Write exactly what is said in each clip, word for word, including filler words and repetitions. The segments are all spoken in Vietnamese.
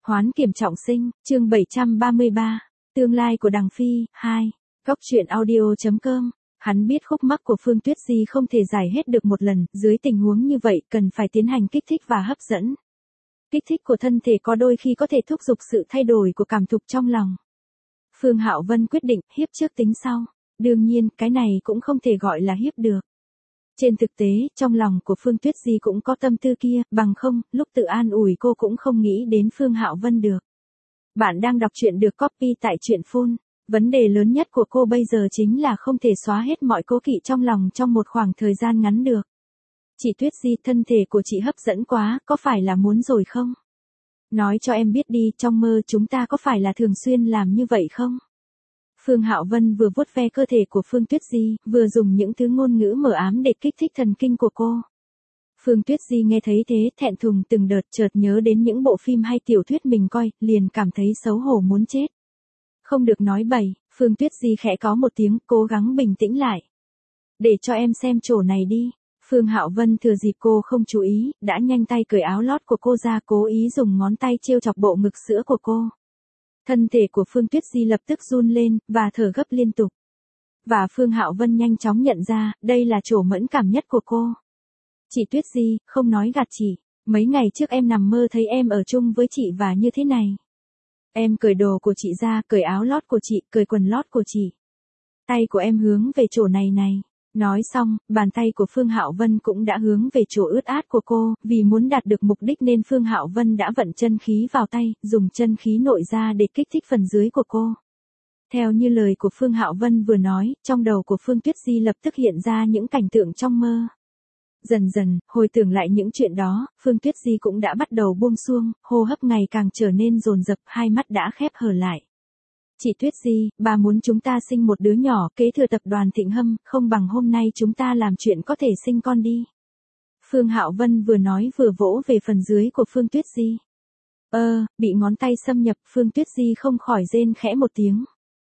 Hoán kiểm trọng sinh, chương bảy trăm ba mươi ba, tương lai của Đằng Phi, hai, góc truyện audio chấm com. Hắn biết khúc mắc của Phương Tuyết Di không thể giải hết được một lần, dưới tình huống như vậy cần phải tiến hành kích thích và hấp dẫn. Kích thích của thân thể có đôi khi có thể thúc giục sự thay đổi của cảm thục trong lòng. Phương Hạo Vân quyết định hiếp trước tính sau, đương nhiên cái này cũng không thể gọi là hiếp được. Trên thực tế, trong lòng của Phương Tuyết Di cũng có tâm tư kia, bằng không, lúc tự an ủi cô cũng không nghĩ đến Phương Hạo Vân được. Bạn đang đọc truyện được copy tại truyện phone. Vấn đề lớn nhất của cô bây giờ chính là không thể xóa hết mọi cố kỵ trong lòng trong một khoảng thời gian ngắn được. Chị Tuyết Di, thân thể của chị hấp dẫn quá, có phải là muốn rồi không? Nói cho em biết đi, trong mơ chúng ta có phải là thường xuyên làm như vậy không? Phương Hạo Vân vừa vuốt ve cơ thể của Phương Tuyết Di, vừa dùng những thứ ngôn ngữ mờ ám để kích thích thần kinh của cô. Phương Tuyết Di nghe thấy thế, thẹn thùng từng đợt, chợt nhớ đến những bộ phim hay tiểu thuyết mình coi, liền cảm thấy xấu hổ muốn chết. Không được nói bậy, Phương Tuyết Di khẽ có một tiếng, cố gắng bình tĩnh lại. Để cho em xem chỗ này đi. Phương Hạo Vân thừa dịp cô không chú ý, đã nhanh tay cởi áo lót của cô ra, cố ý dùng ngón tay trêu chọc bộ ngực sữa của cô. Thân thể của Phương Tuyết Di lập tức run lên, và thở gấp liên tục. Và Phương Hạo Vân nhanh chóng nhận ra, đây là chỗ mẫn cảm nhất của cô. Chị Tuyết Di, không nói gạt chị, mấy ngày trước em nằm mơ thấy em ở chung với chị và như thế này. Em cởi đồ của chị ra, cởi áo lót của chị, cởi quần lót của chị. Tay của em hướng về chỗ này này. Nói xong, bàn tay của Phương Hạo Vân cũng đã hướng về chỗ ướt át của cô, vì muốn đạt được mục đích nên Phương Hạo Vân đã vận chân khí vào tay, dùng chân khí nội ra để kích thích phần dưới của cô. Theo như lời của Phương Hạo Vân vừa nói, trong đầu của Phương Tuyết Di lập tức hiện ra những cảnh tượng trong mơ. Dần dần, hồi tưởng lại những chuyện đó, Phương Tuyết Di cũng đã bắt đầu buông xuông, hô hấp ngày càng trở nên dồn dập, hai mắt đã khép hờ lại. Chị Tuyết Di, bà muốn chúng ta sinh một đứa nhỏ kế thừa tập đoàn Thịnh Hâm, không bằng hôm nay chúng ta làm chuyện có thể sinh con đi. Phương Hạo Vân vừa nói vừa vỗ về phần dưới của Phương Tuyết Di. Ơ, bị ngón tay xâm nhập, Phương Tuyết Di không khỏi rên khẽ một tiếng.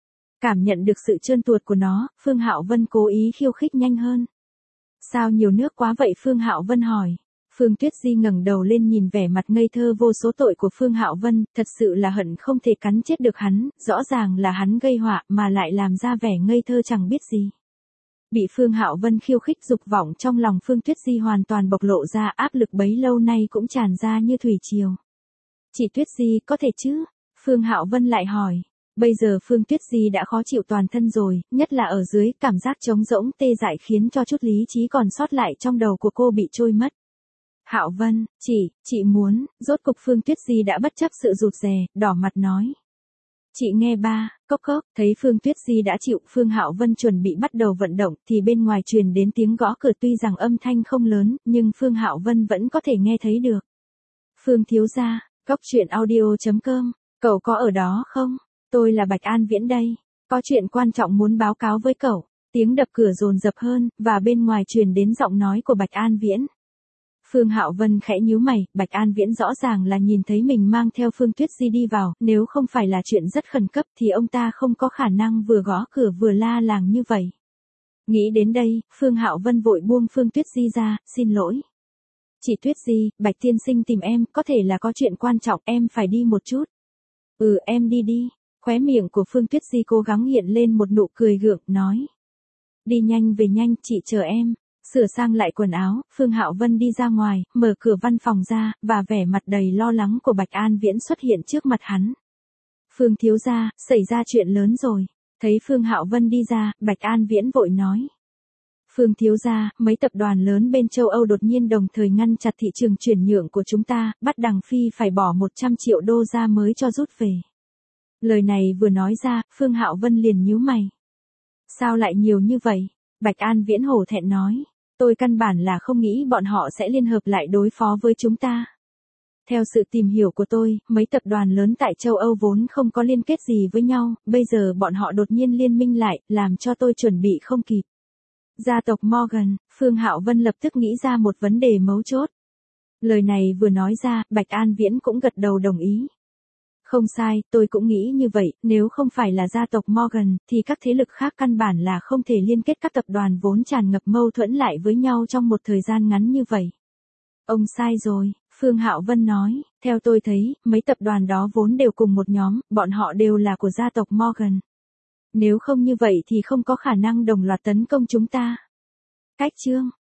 Cảm nhận được sự trơn tuột của nó, Phương Hạo Vân cố ý khiêu khích nhanh hơn. Sao nhiều nước quá vậy? Phương Hạo Vân hỏi. Phương Tuyết Di ngẩng đầu lên nhìn vẻ mặt ngây thơ vô số tội của Phương Hạo Vân, thật sự là hận không thể cắn chết được hắn, rõ ràng là hắn gây họa mà lại làm ra vẻ ngây thơ chẳng biết gì. Bị Phương Hạo Vân khiêu khích, dục vọng trong lòng Phương Tuyết Di hoàn toàn bộc lộ ra, áp lực bấy lâu nay cũng tràn ra như thủy triều. Chị Tuyết Di, có thể chứ? Phương Hạo Vân lại hỏi. Bây giờ Phương Tuyết Di đã khó chịu toàn thân rồi, nhất là ở dưới, cảm giác trống rỗng tê dại khiến cho chút lý trí còn sót lại trong đầu của cô bị trôi mất. Hạo Vân, chị, chị muốn, rốt cục Phương Tuyết Di đã bất chấp sự rụt rè, đỏ mặt nói. Chị nghe ba, cốc cốc, thấy Phương Tuyết Di đã chịu, Phương Hạo Vân chuẩn bị bắt đầu vận động, thì bên ngoài truyền đến tiếng gõ cửa, tuy rằng âm thanh không lớn, nhưng Phương Hạo Vân vẫn có thể nghe thấy được. Phương thiếu gia, góc truyện audio chấm com, cậu có ở đó không? Tôi là Bạch An Viễn đây, có chuyện quan trọng muốn báo cáo với cậu. Tiếng đập cửa dồn dập hơn, và bên ngoài truyền đến giọng nói của Bạch An Viễn. Phương Hạo Vân khẽ nhíu mày, Bạch An Viễn rõ ràng là nhìn thấy mình mang theo Phương Tuyết Di đi vào, nếu không phải là chuyện rất khẩn cấp thì ông ta không có khả năng vừa gõ cửa vừa la làng như vậy. Nghĩ đến đây, Phương Hạo Vân vội buông Phương Tuyết Di ra, xin lỗi. Chị Tuyết Di, Bạch tiên sinh tìm em, có thể là có chuyện quan trọng, em phải đi một chút. Ừ, em đi đi. Khóe miệng của Phương Tuyết Di cố gắng hiện lên một nụ cười gượng, nói. Đi nhanh về nhanh, chị chờ em. Sửa sang lại quần áo, Phương Hạo Vân đi ra ngoài, mở cửa văn phòng ra, và vẻ mặt đầy lo lắng của Bạch An Viễn xuất hiện trước mặt hắn. Phương thiếu gia, xảy ra chuyện lớn rồi. Thấy Phương Hạo Vân đi ra, Bạch An Viễn vội nói. Phương thiếu gia, mấy tập đoàn lớn bên châu Âu đột nhiên đồng thời ngăn chặt thị trường chuyển nhượng của chúng ta, bắt Đằng Phi phải bỏ một trăm triệu đô ra mới cho rút về. Lời này vừa nói ra, Phương Hạo Vân liền nhíu mày. Sao lại nhiều như vậy? Bạch An Viễn hổ thẹn nói. Tôi căn bản là không nghĩ bọn họ sẽ liên hợp lại đối phó với chúng ta. Theo sự tìm hiểu của tôi, mấy tập đoàn lớn tại châu Âu vốn không có liên kết gì với nhau, bây giờ bọn họ đột nhiên liên minh lại, làm cho tôi chuẩn bị không kịp. Gia tộc Morgan, Phương Hạo Vân lập tức nghĩ ra một vấn đề mấu chốt. Lời này vừa nói ra, Bạch An Viễn cũng gật đầu đồng ý. Không sai, tôi cũng nghĩ như vậy, nếu không phải là gia tộc Morgan, thì các thế lực khác căn bản là không thể liên kết các tập đoàn vốn tràn ngập mâu thuẫn lại với nhau trong một thời gian ngắn như vậy. Ông sai rồi, Phương Hạo Vân nói, theo tôi thấy, mấy tập đoàn đó vốn đều cùng một nhóm, bọn họ đều là của gia tộc Morgan. Nếu không như vậy thì không có khả năng đồng loạt tấn công chúng ta. Cách chương